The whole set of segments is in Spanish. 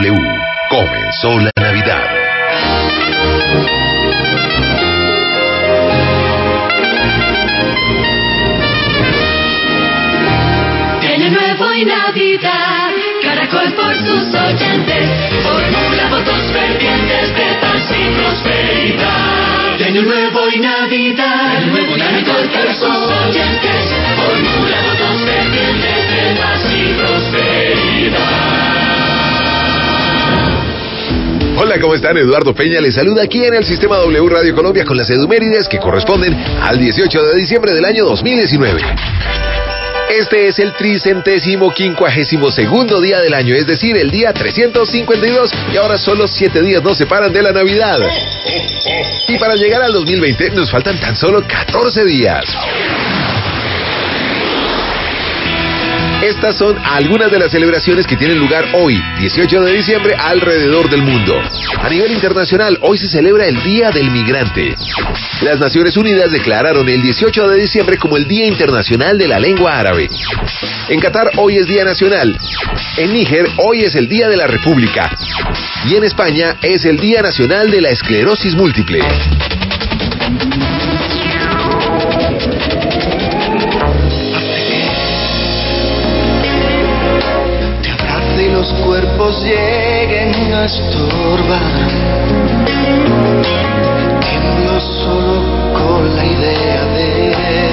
W. Comenzó la Navidad. Año Nuevo y Navidad, Caracol por sus oyentes, formula votos fervientes de paz y prosperidad. Año Nuevo y Navidad, Año Nuevo y Caracol por sus oyentes, formula votos fervientes de paz y prosperidad. Hola, ¿cómo están? Eduardo Peña les saluda aquí en el Sistema W Radio Colombia con las edumérides que corresponden al 18 de diciembre del año 2019. Este es el 352º día del año, es decir, el día 352, y ahora solo 7 días nos separan de la Navidad. Y para llegar al 2020 nos faltan tan solo 14 días. Estas son algunas de las celebraciones que tienen lugar hoy, 18 de diciembre, alrededor del mundo. A nivel internacional, hoy se celebra el Día del Migrante. Las Naciones Unidas declararon el 18 de diciembre como el Día Internacional de la Lengua Árabe. En Qatar, hoy es Día Nacional. En Níger, hoy es el Día de la República. Y en España, es el Día Nacional de la Esclerosis Múltiple. Y los cuerpos lleguen a estorbar. Tiemblo solo con la idea de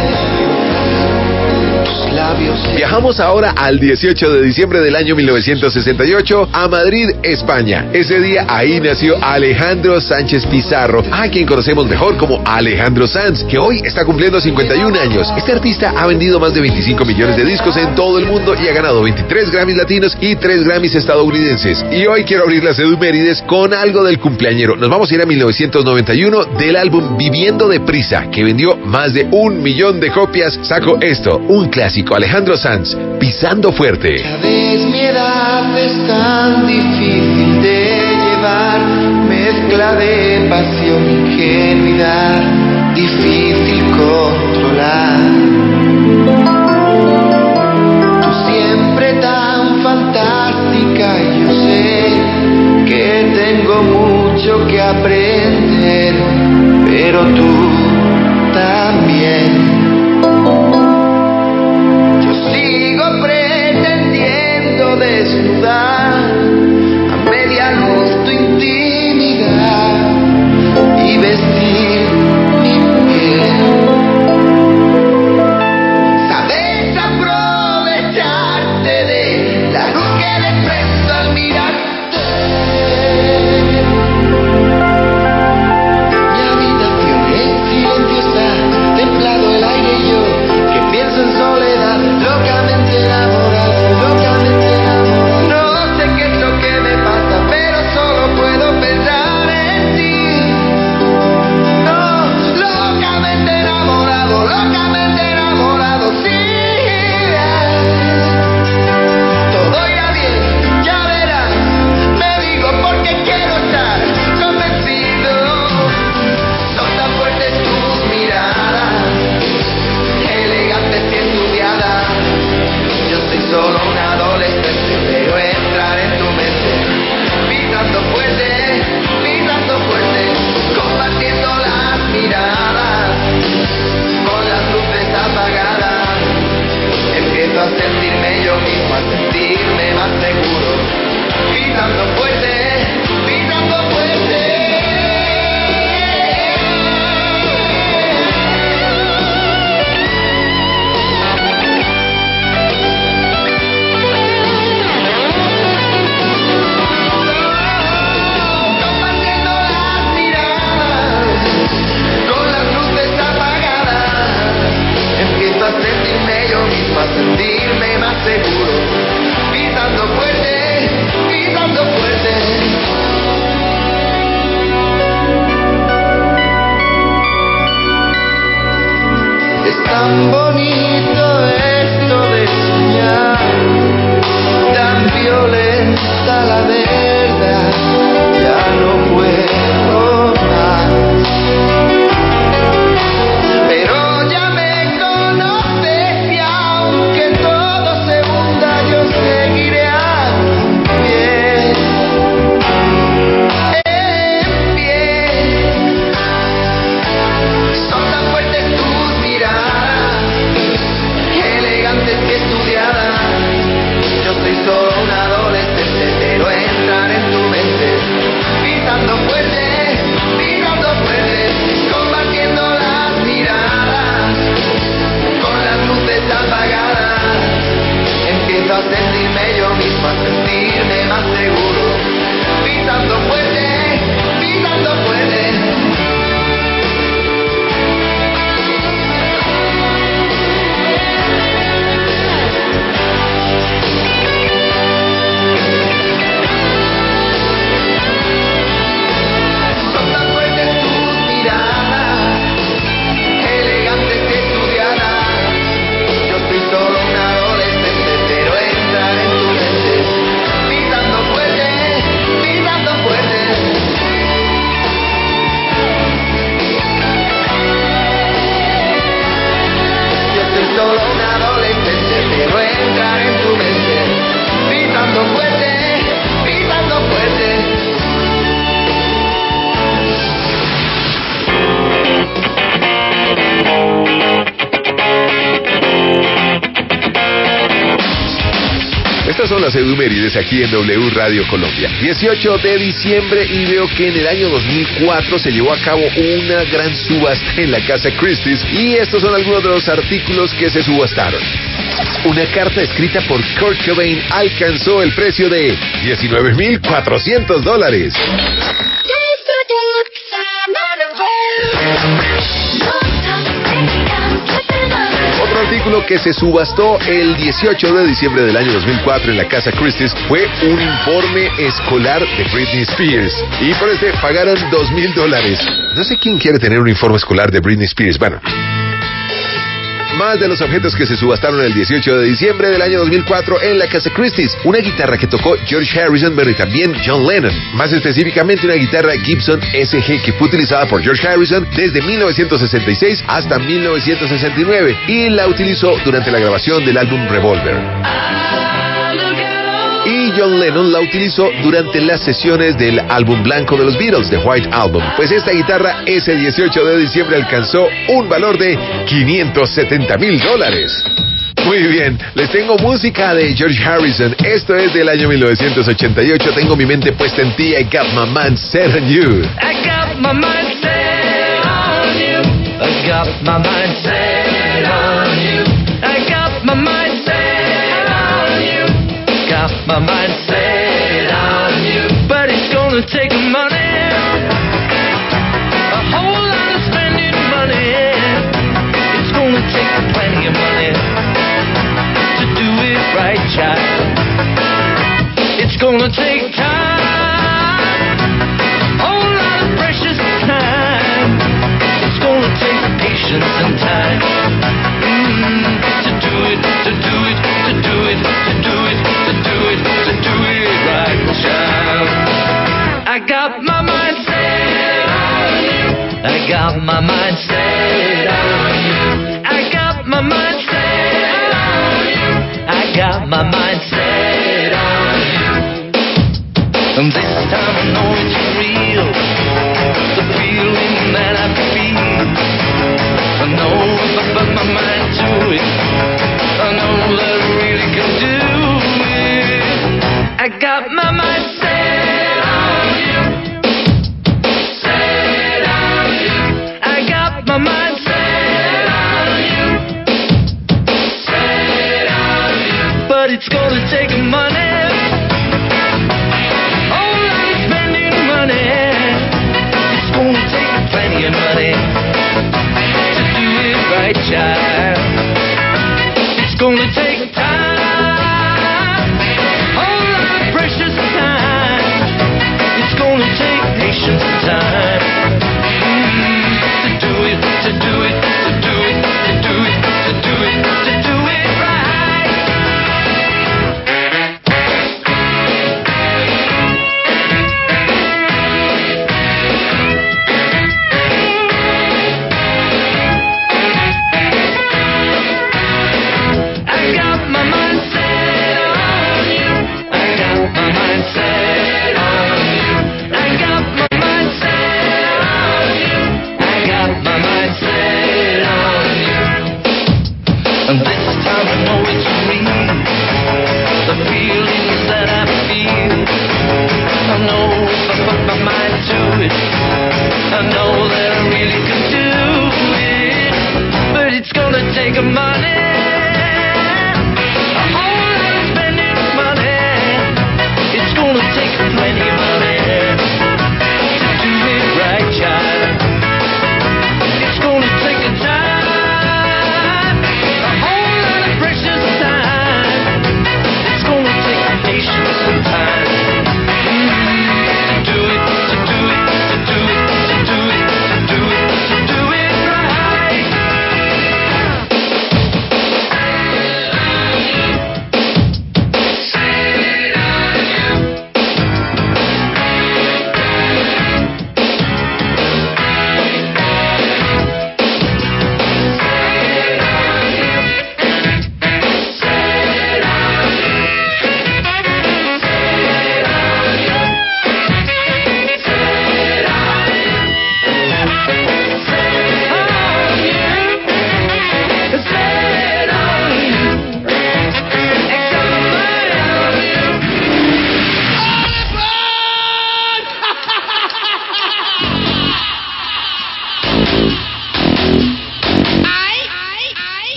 tus labios. Viajamos ahora al 18 de diciembre del año 1968 a Madrid, España. Ese día ahí nació Alejandro Sánchez Pizarro, a quien conocemos mejor como Alejandro Sanz, que hoy está cumpliendo 51 años. Este artista ha vendido más de 25 millones de discos en todo el mundo y ha ganado 23 Grammys latinos y 3 Grammys estadounidenses. Y hoy quiero abrir las edumérides con algo del cumpleañero. Nos vamos a ir a 1991 del álbum Viviendo Deprisa, que vendió más de 1 millón de copias. Saco esto, un clásico, Alejandro Sanz, Pisando Fuerte. Ya ves, mi edad es tan difícil de llevar, mezcla de pasión, ingenuidad, difícil controlar. Tú siempre tan fantástica, y yo sé que tengo mucho que aprender, pero tú también. Desnudar a media luz tu intimidad y vestir mi piel. Sabes aprovecharte de la luz que desprendo al mirarte. Mi habitación en silencio está, templado el aire y yo que pienso en soledad, locamente enamorado, locamente enamorado. No las efemérides aquí en W Radio Colombia. 18 de diciembre y veo que en el año 2004 se llevó a cabo una gran subasta en la casa Christie's y estos son algunos de los artículos que se subastaron. Una carta escrita por Kurt Cobain alcanzó el precio de $19,400. Otro artículo que se subastó el 18 de diciembre del año 2004 en la casa Christie's fue un informe escolar de Britney Spears. Y por este pagaron $2,000. No sé quién quiere tener un informe escolar de Britney Spears. Bueno, más de los objetos que se subastaron el 18 de diciembre del año 2004 en la casa Christie's. Una guitarra que tocó George Harrison, pero también John Lennon. Más específicamente, una guitarra Gibson SG que fue utilizada por George Harrison desde 1966 hasta 1969 y la utilizó durante la grabación del álbum Revolver. Y John Lennon la utilizó durante las sesiones del álbum blanco de los Beatles, The White Album. Pues esta guitarra ese 18 de diciembre alcanzó un valor de $570,000. Muy bien, les tengo música de George Harrison. Esto es del año 1988. Tengo mi mente puesta en ti. I got my mind set on you. I got my mind set on you. I got my mind set on you. I got my mind set on you. Got my mind set on you. But it's gonna take money, a whole lot of spending money. It's gonna take plenty of money to do it right, child. It's gonna take time, a whole lot of precious time. It's gonna take patience and time to do it, to do it, to do it, to do it, to do it, to do it right, child. I got my mind set on you. I got my mind set on you. I got my mind set on you. I got my mind set on you. And this time I know it's real, the feeling that I feel. I know if I put my mind to it, I know that I really can do it. I got my mind set on you, set on you. I got my mind set on you, set on you. But it's gonna take money, whole lot of spending money. It's gonna take plenty of money to do it right, child. It's gonna take time, whole lot of precious time.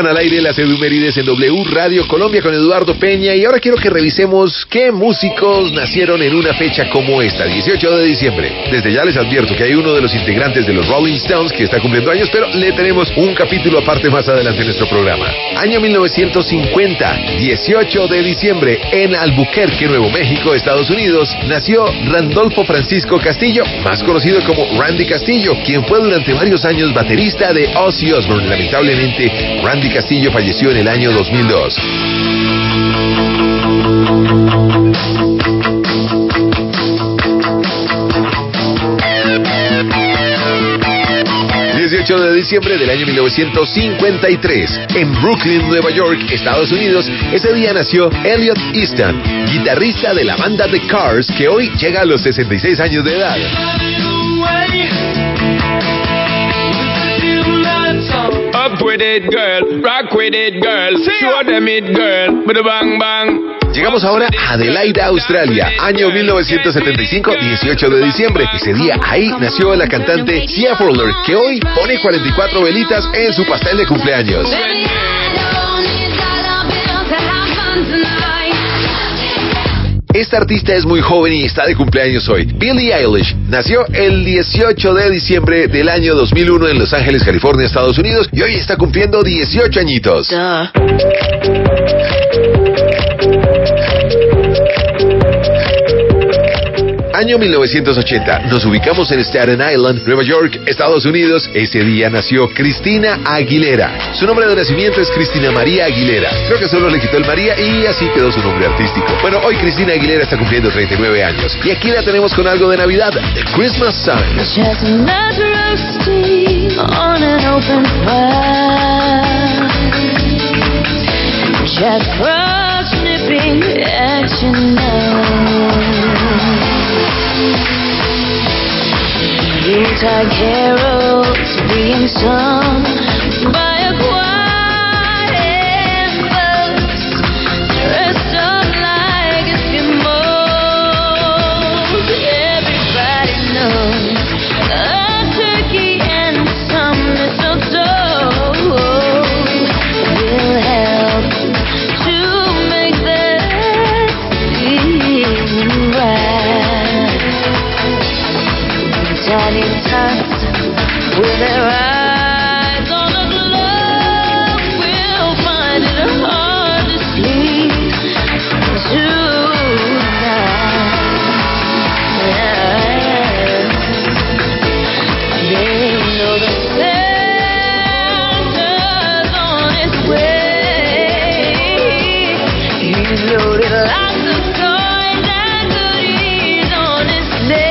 Están al aire las Edumérides en W Radio Colombia con Eduardo Peña y ahora quiero que revisemos qué músicos nacieron en una fecha como esta, 18 de diciembre. Desde ya les advierto que hay uno de los integrantes de los Rolling Stones que está cumpliendo años, pero le tenemos un capítulo aparte más adelante en nuestro programa. Año 1950, 18 de diciembre, en Albuquerque, Nuevo México, Estados Unidos, nació Randolfo Francisco Castillo, más conocido como Randy Castillo, quien fue durante varios años baterista de Ozzy Osbourne. Lamentablemente, Randy Castillo falleció en el año 2002. 18 de diciembre del año 1953, en Brooklyn, Nueva York, Estados Unidos, ese día nació Elliot Easton, guitarrista de la banda The Cars, que hoy llega a los 66 años de edad. Up with it, girl. Rock with it, girl. Show them it, girl. With a bang bang. Llegamos ahora a Adelaida, Australia, año 1975, 18 de diciembre. Ese día ahí nació la cantante Sia Fowler, que hoy pone 44 velitas en su pastel de cumpleaños. Esta artista es muy joven y está de cumpleaños hoy. Billie Eilish nació el 18 de diciembre del año 2001 en Los Ángeles, California, Estados Unidos, y hoy está cumpliendo 18 añitos. Año 1980, nos ubicamos en Staten Island, Nueva York, Estados Unidos. Ese día nació Cristina Aguilera. Su nombre de nacimiento es Cristina María Aguilera. Creo que solo le quitó el María y así quedó su nombre artístico. Bueno, hoy Cristina Aguilera está cumpliendo 39 años. Y aquí la tenemos con algo de Navidad, The Christmas Sun. Yuletide carols being sung by a choir and folks dressed up like Eskimos. Everybody knows a turkey and some mistletoe will help to make that season right. Tiny tots with their eyes on a glow will find it hard to sleep tonight. They know the Santa's on its way. He's loaded lots of toys and goodies on his sleigh.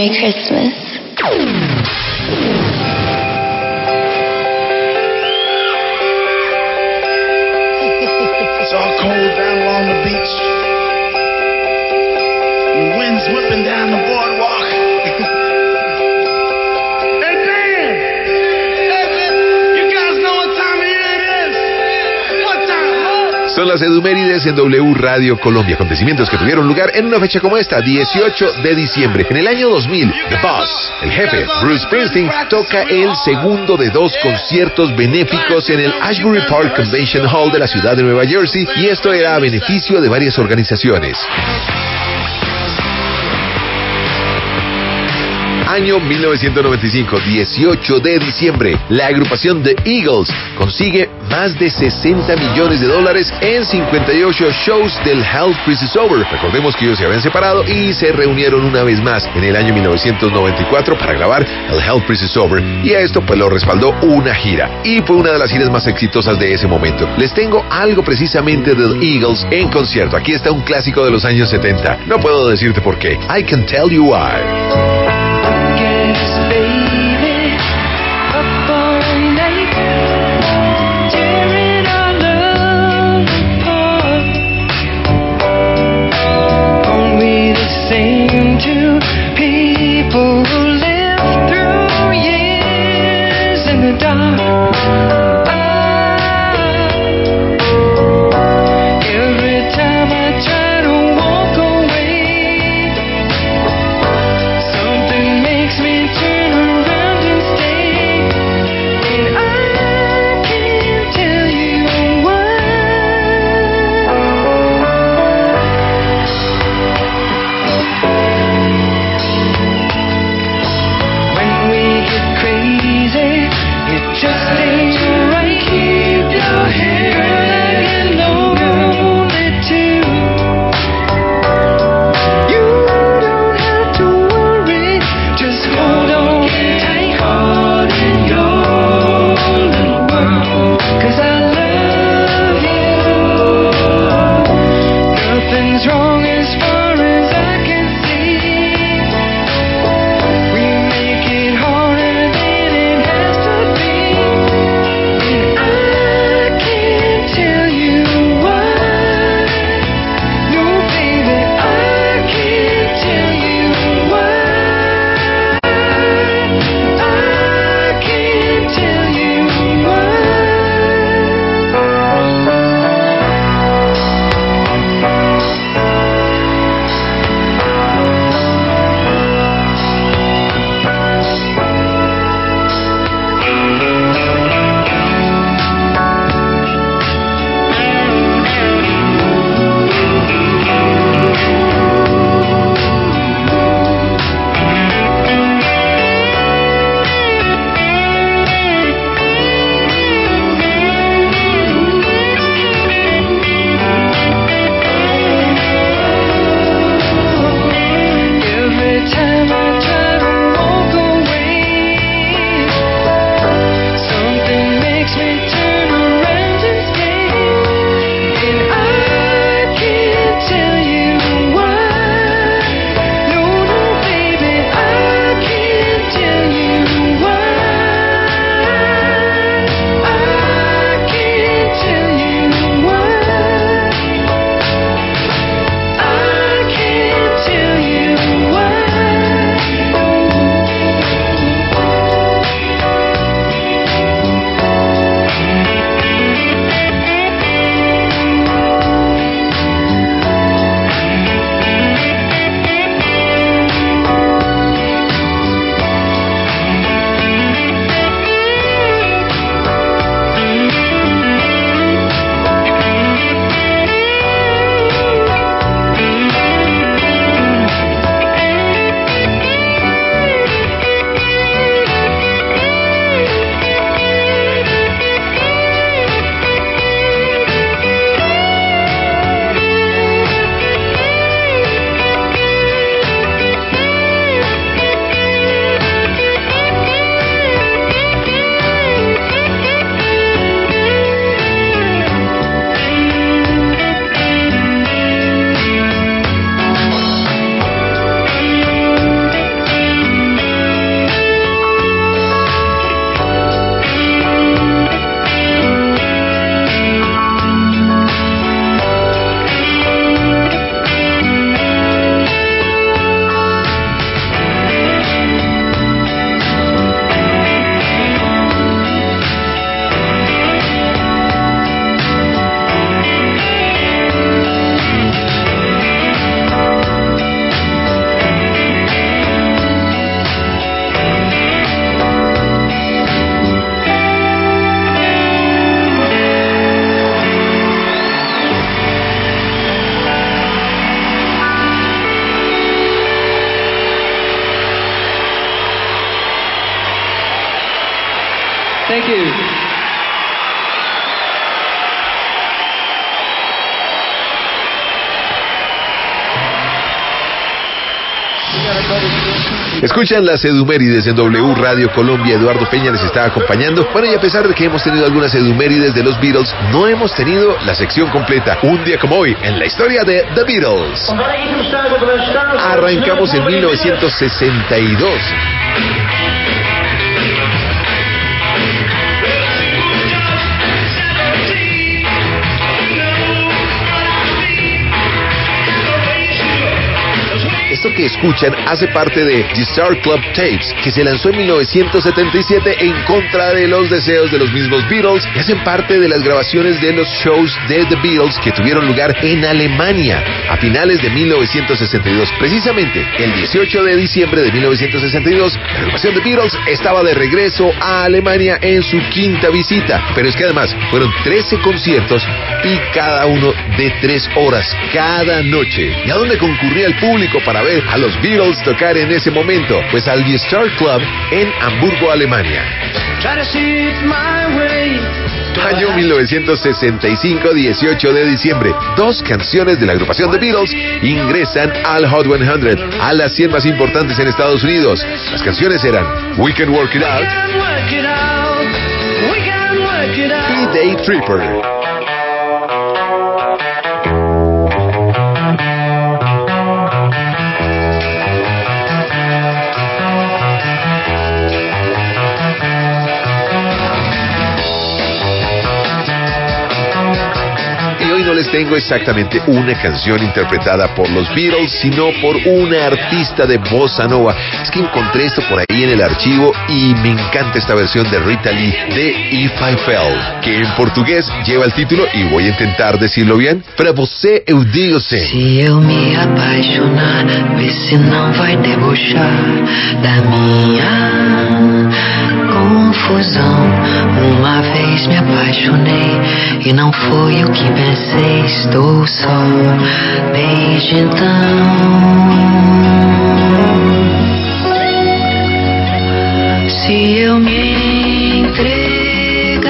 Merry Christmas. It's all cold down along the beach. The wind's whipping down the boardwalk. Hey, Dan! You guys know what time of year it is? What time? Son las Edumérides en W Radio Colombia, acontecimientos que tuvieron lugar en una fecha como esta, 18 de diciembre. En el año 2000, The Boss, el jefe, Bruce Springsteen, toca el segundo de 2 conciertos benéficos en el Ashbury Park Convention Hall de la ciudad de Nueva Jersey, y esto era a beneficio de varias organizaciones. Año 1995, 18 de diciembre, la agrupación The Eagles consigue más de $60 millones en 58 shows del Hell Crisis Over. Recordemos que ellos se habían separado y se reunieron una vez más en el año 1994 para grabar el Hell Crisis Over, y a esto pues lo respaldó una gira, y fue una de las giras más exitosas de ese momento. Les tengo algo precisamente de The Eagles en concierto. Aquí está un clásico de los años 70. No puedo decirte por qué. I Can Tell You Why. To people who live through years in the dark. Every time I try to walk away, something makes me turn around and stay, and I can't tell you why. Just ain't Thank you. Escuchan las Edumérides en W Radio Colombia. Eduardo Peña les está acompañando. Bueno, y a pesar de que hemos tenido algunas Edumérides de los Beatles, no hemos tenido la sección completa. Un día como hoy, en la historia de The Beatles. Arrancamos en 1962. Esto que escuchan hace parte de The Star Club Tapes, que se lanzó en 1977 en contra de los deseos de los mismos Beatles, y hacen parte de las grabaciones de los shows de The Beatles que tuvieron lugar en Alemania a finales de 1962. Precisamente el 18 de diciembre de 1962, la agrupación The Beatles estaba de regreso a Alemania en su quinta visita. Pero es que además fueron 13 conciertos y cada uno de 3 horas cada noche. ¿Y a dónde concurría el público para ver a los Beatles tocar en ese momento? Pues al The Star Club en Hamburgo, Alemania. Año 1965, 18 de diciembre. 2 canciones de la agrupación The Beatles ingresan al Hot 100, a las 100 más importantes en Estados Unidos. Las canciones eran We Can Work It Out y Day Tripper. No les tengo exactamente una canción interpretada por los Beatles, sino por una artista de bossa nova. Es que encontré esto por ahí en el archivo y me encanta esta versión de Rita Lee de If I Fell, que en portugués lleva el título, y voy a intentar decirlo bien: Pra você eu digo sim. Se eu me apaixonar, vê se não vai debochar da minha confusão. Uma vez me apaixonei e não foi o que pensei. Estou só desde então. Se eu me entregar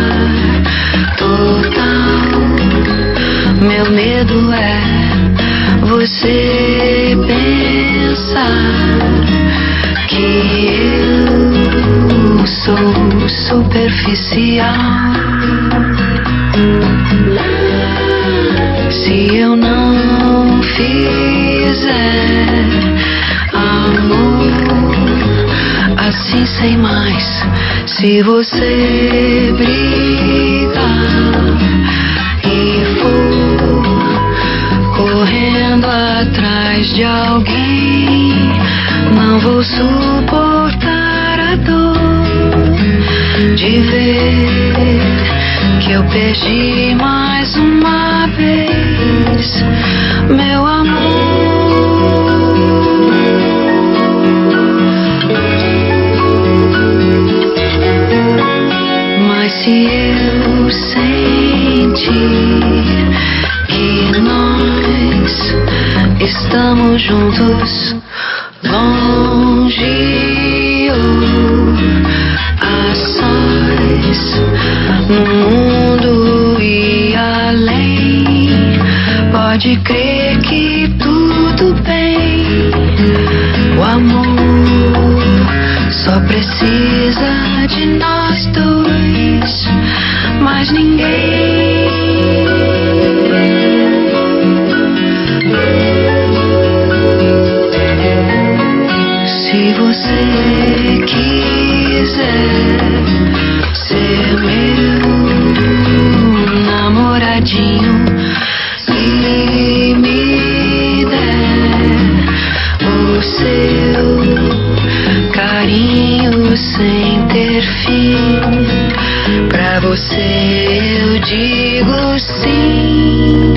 total, meu medo é você pensar que eu sou superficial. Se eu não fizer amor assim sem mais, se você brigar e for correndo atrás de alguém, não vou suportar a dor de ver que eu perdi mais uma vez meu amor. Mas se eu sentir que nós estamos juntos, longe ou a sós, no mundo e além, pode crer que tudo bem. O amor só precisa de nós dois, mais ninguém. Se você quiser ser meu namoradinho e me der o seu carinho sem ter fim, pra você eu digo sim.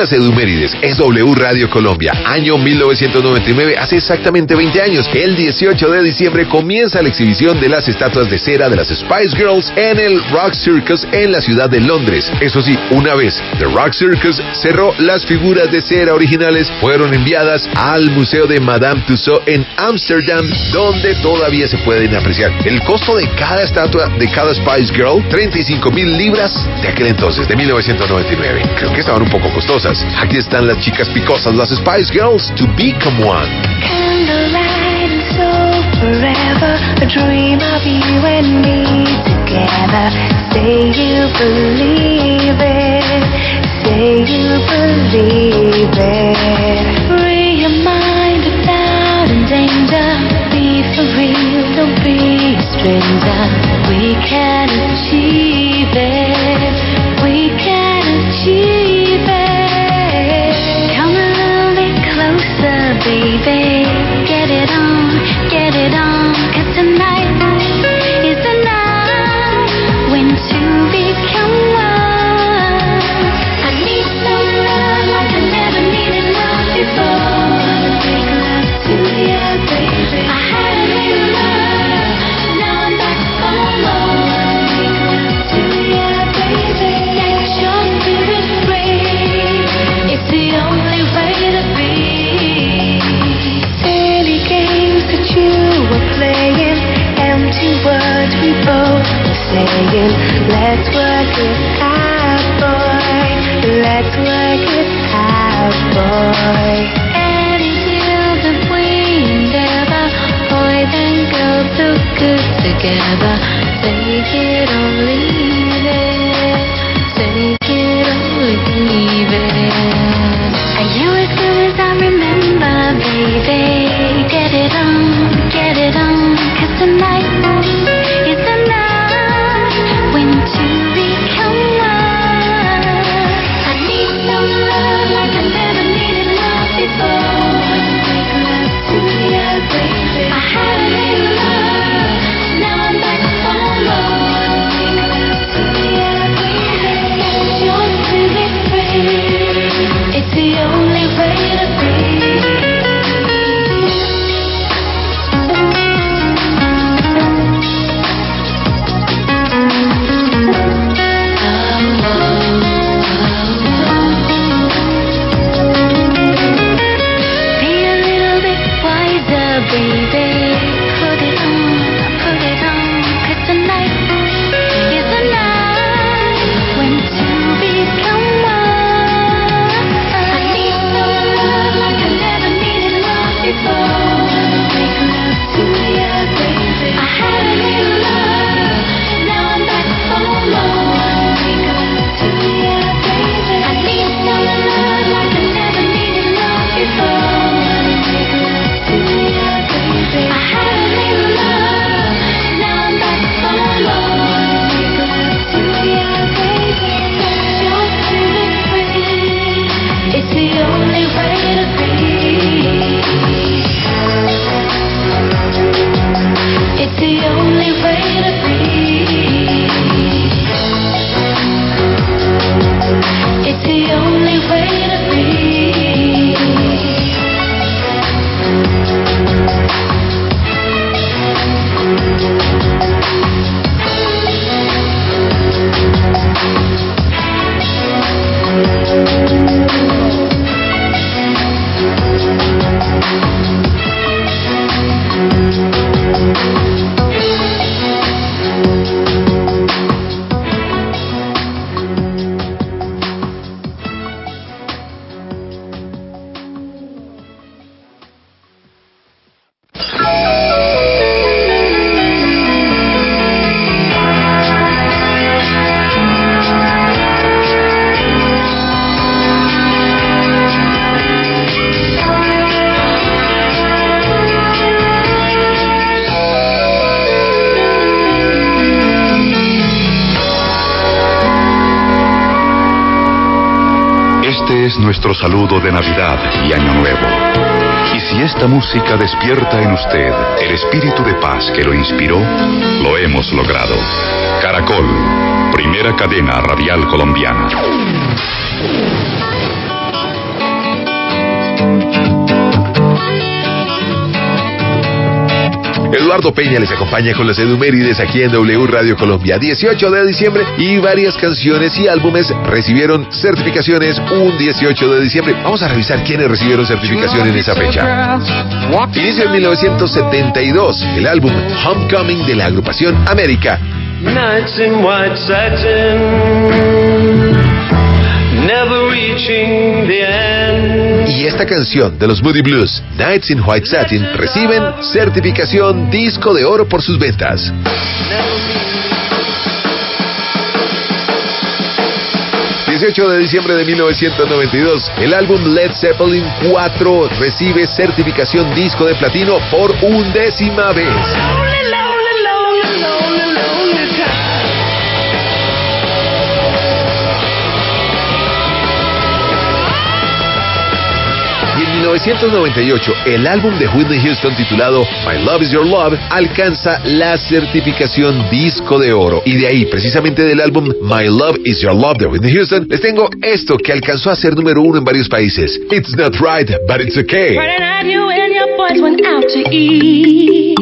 Buenas Edumérides, es W Radio Colombia, año 1999, hace exactamente 20 años. El 18 de diciembre comienza la exhibición de las estatuas de cera de las Spice Girls en el Rock Circus en la ciudad de Londres. Eso sí, una vez The Rock Circus cerró, las figuras de cera originales fueron enviadas al Museo de Madame Tussauds en Ámsterdam, donde todavía se pueden apreciar. El costo de cada estatua de cada Spice Girl, 35,000 libras de aquel entonces, de 1999. Creo que estaban un poco costosas. Aquí están las chicas picosas, las Spice Girls, To Become One. Candlelight and so forever, a dream of you and me together. Say you believe it, say you believe it. Free your mind of doubt and danger. Be for real, don't be a stranger. We can achieve it, we can achieve it. Come a little bit closer, baby. Get it on, 'cause tonight is the night when two become one. I need some love like I never needed love before. Make love to you, baby. I had a little love, now I'm back for more. Make love to you, baby. Let your spirit free. It's the only way to be. Silly games that you were playing, empty words we both were saying. Let's work it out, boy. Let's work it out, boy. Any deal that we endeavor, boys and girls look good together. Take it or leave it. Take it or leave it. Are you as good as I remember, baby? Get it on, 'cause tonight is the night when two become one. I need some love like I never needed love before. Make love to you, baby. I had a little love, now I'm back for more. Make love to you, baby. Set your spirit free. It's the only way to be. Baby, put it on, 'cause tonight is the night when two become one. I need some love like I never needed love before. Make love to you, baby. I had a little love, now I'm back for more. Make love to you, baby. I need some love like I never needed love before. Make love to you. I had a little love, now I'm back for more. Make love to you, baby. Set your spirit free. It's the only way to be. It's the only way to be. It's the only way to be. Este es nuestro saludo de Navidad y Año Nuevo. Y si esta música despierta en usted el espíritu de paz que lo inspiró, lo hemos logrado. Caracol, primera cadena radial colombiana. Eduardo Peña les acompaña con las Edumérides aquí en W Radio Colombia. 18 de diciembre y varias canciones y álbumes recibieron certificaciones un 18 de diciembre. Vamos a revisar quiénes recibieron certificación en esa fecha. Inicia en 1972 el álbum Homecoming de la agrupación América. Nights in white satin, never reaching the end. Y esta canción de los Moody Blues, Nights in White Satin, reciben certificación disco de oro por sus ventas. 18 de diciembre de 1992, el álbum Led Zeppelin 4 recibe certificación disco de platino por 11ª vez. Y en 1998, el álbum de Whitney Houston titulado My Love Is Your Love alcanza la certificación disco de oro. Y de ahí, precisamente del álbum My Love Is Your Love de Whitney Houston, les tengo esto que alcanzó a ser número 1 en varios países. It's Not Right, But It's Okay. Friday night you and your boys went out to eat.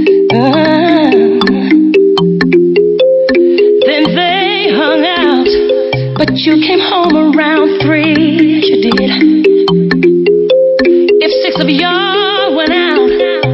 Then they hung out, but you came home around 3. You did. If 6 of y'all went out,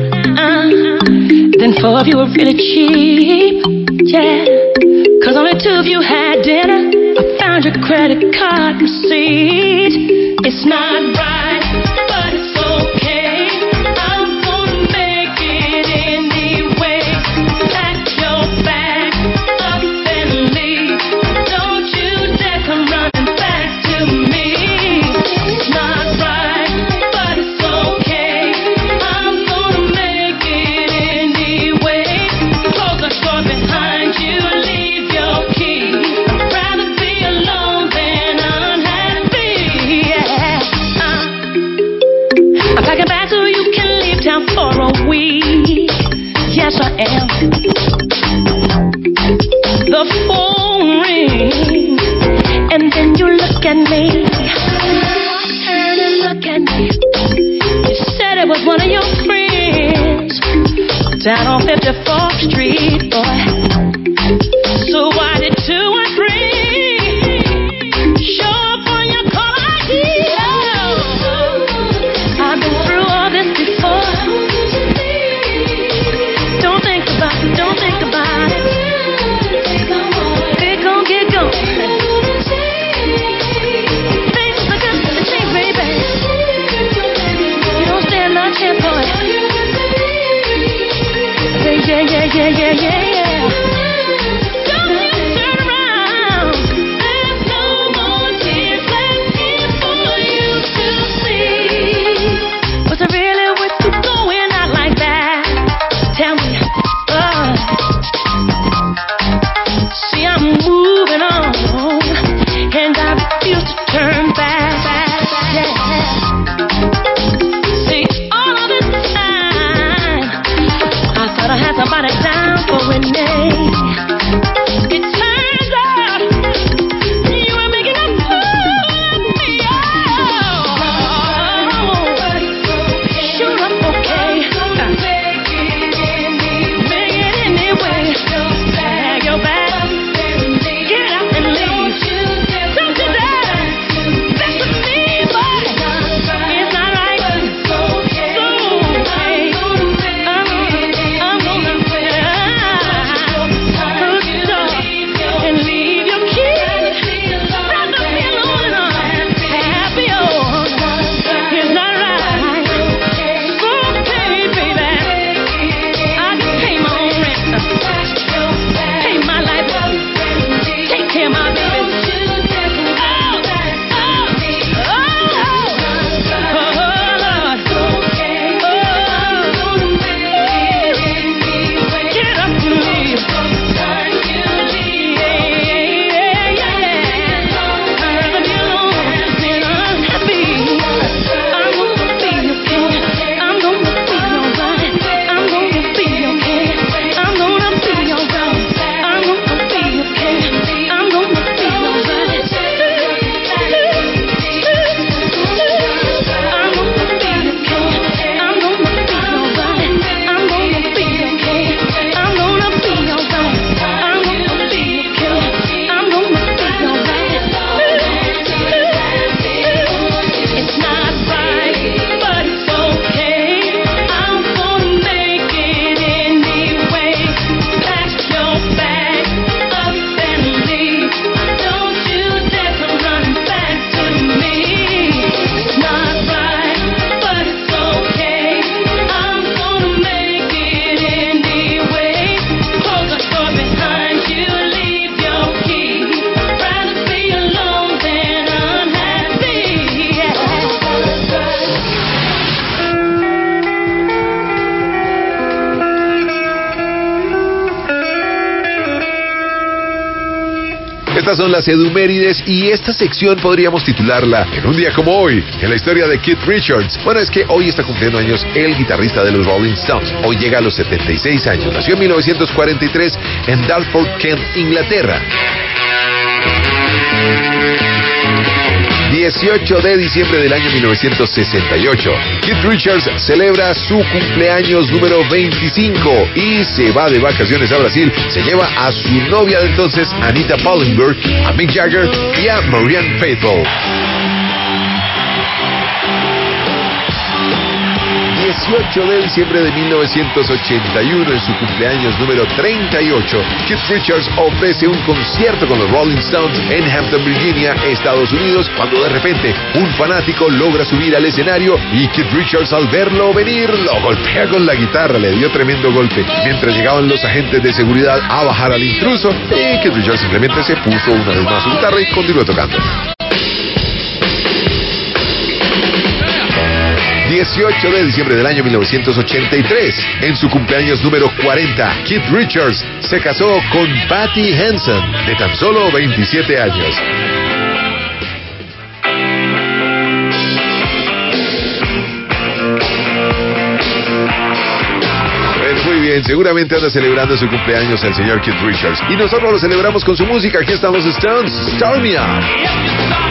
then 4 of you were really cheap, yeah. 'Cause only 2 of you had dinner. I found your credit card receipt. It's not right, but it's okay. I'm gonna make it anyway. Pack your bag up and leave. Don't you dare come running back to me. It's not right, but it's okay. I'm gonna make it anyway. Close the door behind you, leave your key. I'd rather be alone than unhappy, yeah. I'm packing back so you can leave town for a week. Yes, I am. The phone rings, and then you look at me. Turn and look at me. You said it was one of your friends down on 54th Street, boy. So why did 2 and 3 show up on your call ID? I've been through all this before. Don't think about it, don't think about it. Get going, get going. Things are gonna change, baby. You don't stand no chance, boy. Yeah, yeah, yeah, yeah, yeah, yeah. Estas son las Edumérides y esta sección podríamos titularla En un día como hoy, en la historia de Keith Richards. Bueno, es que hoy está cumpliendo años el guitarrista de los Rolling Stones. Hoy llega a los 76 años. Nació en 1943 en Dartford, Kent, Inglaterra. 18 de diciembre del año 1968, Keith Richards celebra su cumpleaños número 25 y se va de vacaciones a Brasil. Se lleva a su novia de entonces, Anita Pallenberg, a Mick Jagger y a Marianne Faithfull. 18 de diciembre de 1981, en su cumpleaños número 38, Keith Richards ofrece un concierto con los Rolling Stones en Hampton, Virginia, Estados Unidos, cuando de repente un fanático logra subir al escenario y Keith Richards, al verlo venir, lo golpea con la guitarra, le dio tremendo golpe. Mientras llegaban los agentes de seguridad a bajar al intruso, y Keith Richards simplemente se puso una vez más su guitarra y continuó tocando. 18 de diciembre del año 1983, en su cumpleaños número 40, Keith Richards se casó con Patty Henson, de tan solo 27 años. Muy bien, seguramente anda celebrando su cumpleaños el señor Keith Richards. Y nosotros lo celebramos con su música. Aquí estamos, Stones, Start Me Up.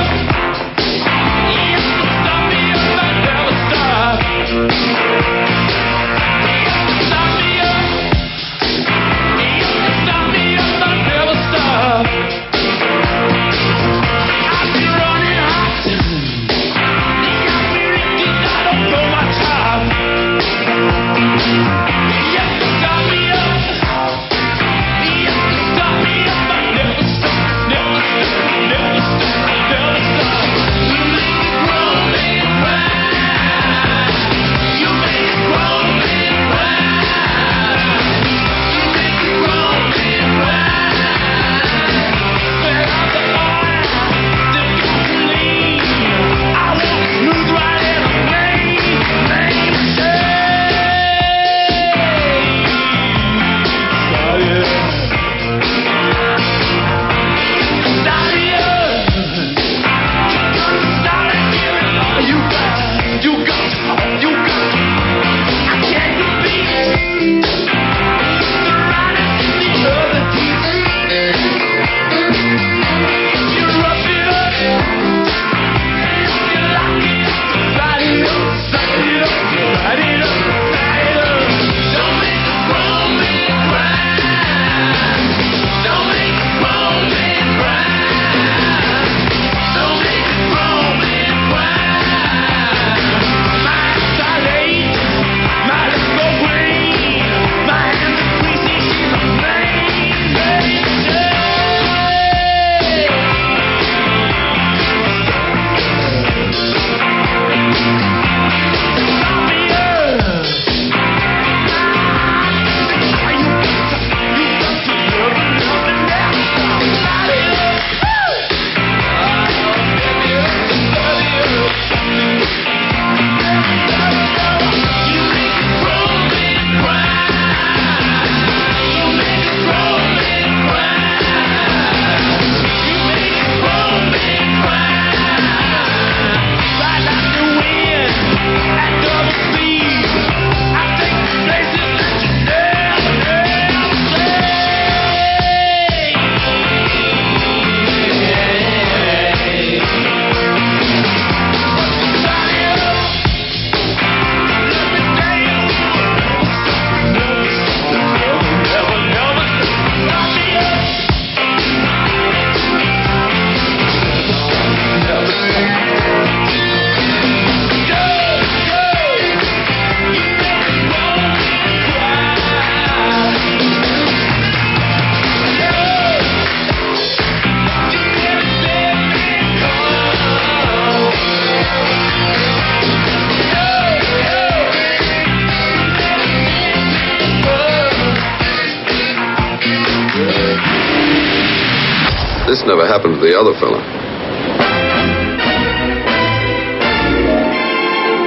This never happened to the other fella.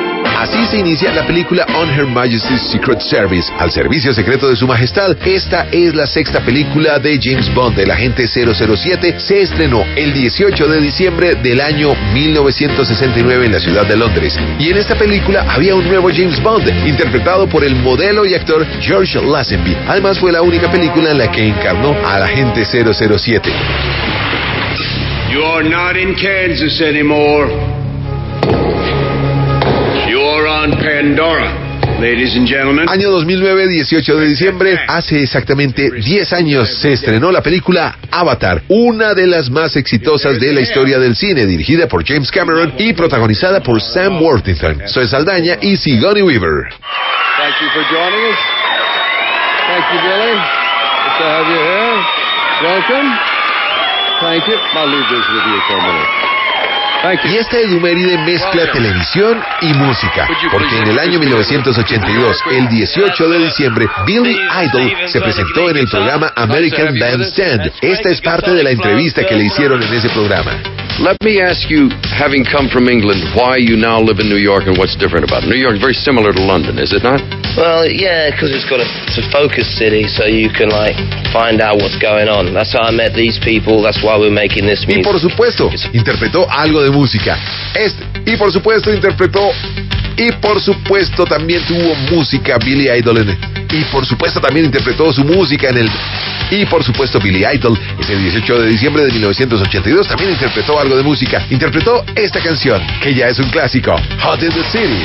Así se inicia la película On Her Majesty's Secret Service, al servicio secreto de su majestad. Esta es la sexta película de James Bond, el agente 007. Se estrenó el 18 de diciembre del año 1969 en la ciudad de Londres. Y en esta película había un nuevo James Bond, interpretado por el modelo y actor George Lazenby. Además, fue la única película en la que encarnó al agente 007. You're not in Kansas anymore. You're on Pandora. Ladies and gentlemen. Año 2009, 18 de diciembre, hace exactamente 10 años se estrenó la película Avatar, una de las más exitosas de la historia del cine, dirigida por James Cameron y protagonizada por Sam Worthington, Zoe Saldaña y Sigourney Weaver. Thank you for joining us. Thank you, Billy. Good to have you here. Welcome. Thank you. I'll leave this with you for a minute. Y esta eduméride mezcla televisión y música, porque en el año 1982, el 18 de diciembre, Billy Idol se presentó en el programa American Bandstand. Esta es parte de la entrevista que le hicieron en ese programa. Let me ask you, having come from England, why you now live in New York and what's different about it? New York is very similar to London, is it not? Well, yeah, because it's a focus city, so you can find out what's going on. That's how I met these people. That's why we're making this music. Y por supuesto, interpretó algo de música. Y por supuesto también tuvo música Billy Idol y por supuesto también interpretó su música y por supuesto Billy Idol ese 18 de diciembre de 1982 también interpretó algo de música. Interpretó esta canción, que ya es un clásico, Hot in the City.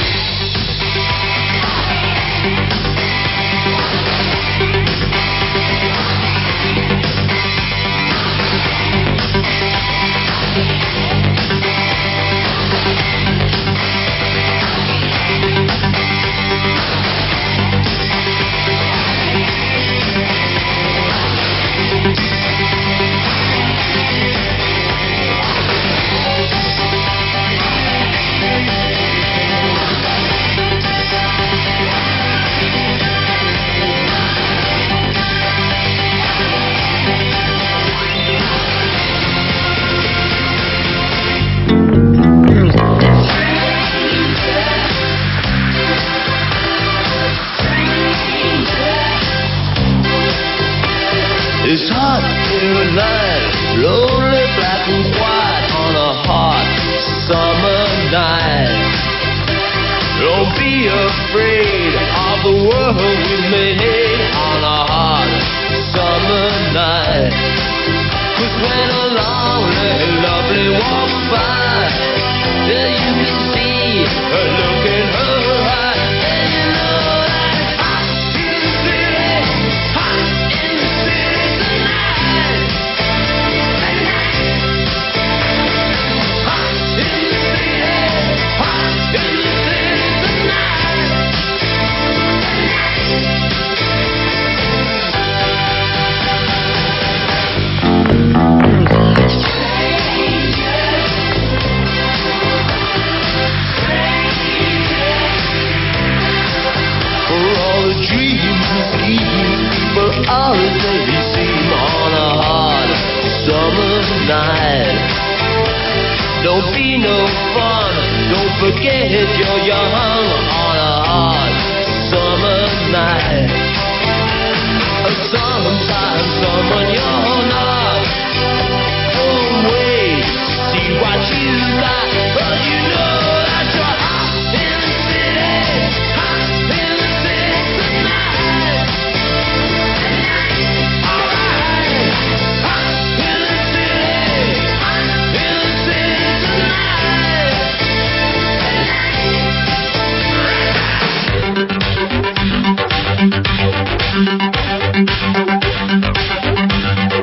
It's hot in the night, lonely black and white on a hot summer night. Don't be afraid of the world we made on a hot summer night. 'Cause when a lonely, lovely walks by, yeah, you can see her look in her eye, and you know that it's hot in the city, hot in the city tonight. Hot in the city, hot in the city tonight. For all the dreams and schemes people already seem on a hot summer night. Don't be no fun, don't forget you're young on a hot summer night. Sometimes someone you're not, don't wait to see what you got, 'cause you know that you're hot in the city, hot in the city tonight. Alright, hot in the city, hot in the city tonight.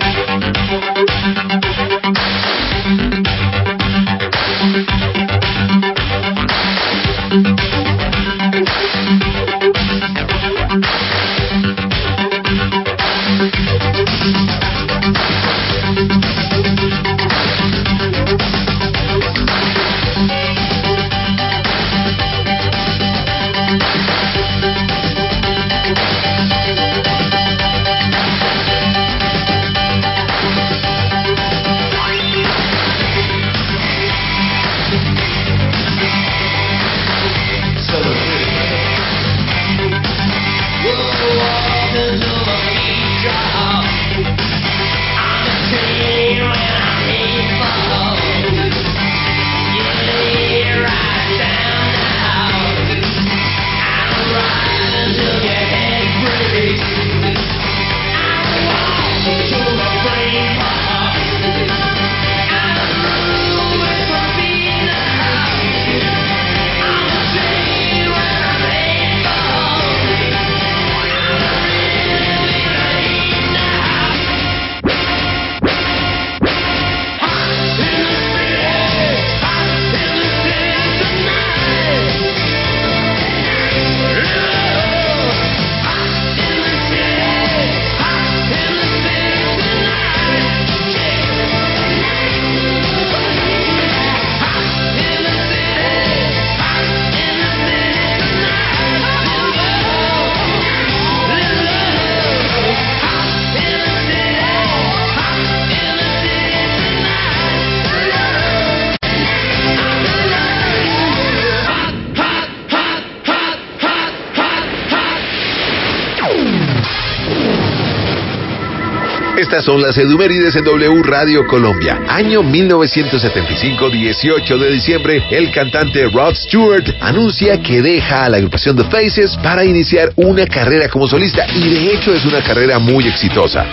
Estas son las edumérides en W Radio Colombia. Año 1975, 18 de diciembre, el cantante Rod Stewart anuncia que deja a la agrupación The Faces para iniciar una carrera como solista, y de hecho es una carrera muy exitosa.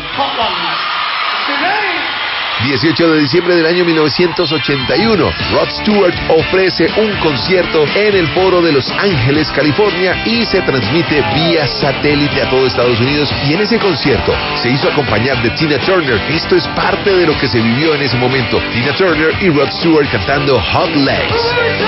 18 de diciembre del año 1981, Rod Stewart ofrece un concierto en el Foro de Los Ángeles, California, y se transmite vía satélite a todo Estados Unidos, y en ese concierto se hizo acompañar de Tina Turner. Esto es parte de lo que se vivió en ese momento. Tina Turner y Rod Stewart cantando Hot Legs.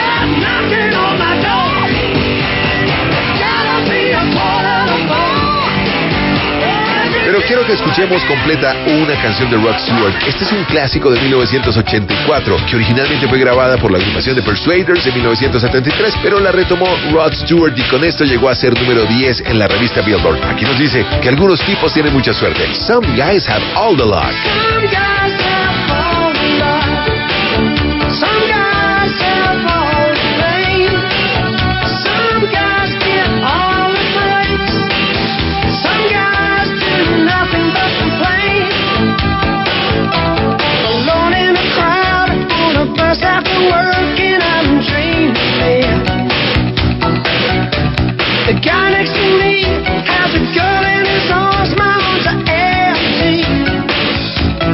Pero quiero que escuchemos completa una canción de Rod Stewart. Este es un clásico de 1984, que originalmente fue grabada por la agrupación de Persuaders en 1973, pero la retomó Rod Stewart y con esto llegó a ser número 10 en la revista Billboard. Aquí nos dice que algunos tipos tienen mucha suerte. Some guys have all the luck. Some guys have all the luck. Some guys have all the fame. Some guys get all the praise. Some guys do nothing but complain. Alone in a crowd, on a bus after work, and I'm dreaming. The guy next to me has a girl in his arms, my arms are empty.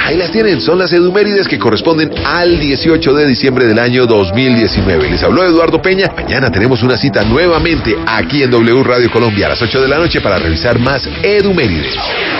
Ahí las tienen, son las edumérides que corresponden al 18 de diciembre del año 2019. Les habló Eduardo Peña. Mañana tenemos una cita nuevamente aquí en W Radio Colombia a las 8 de la noche para revisar más edumérides.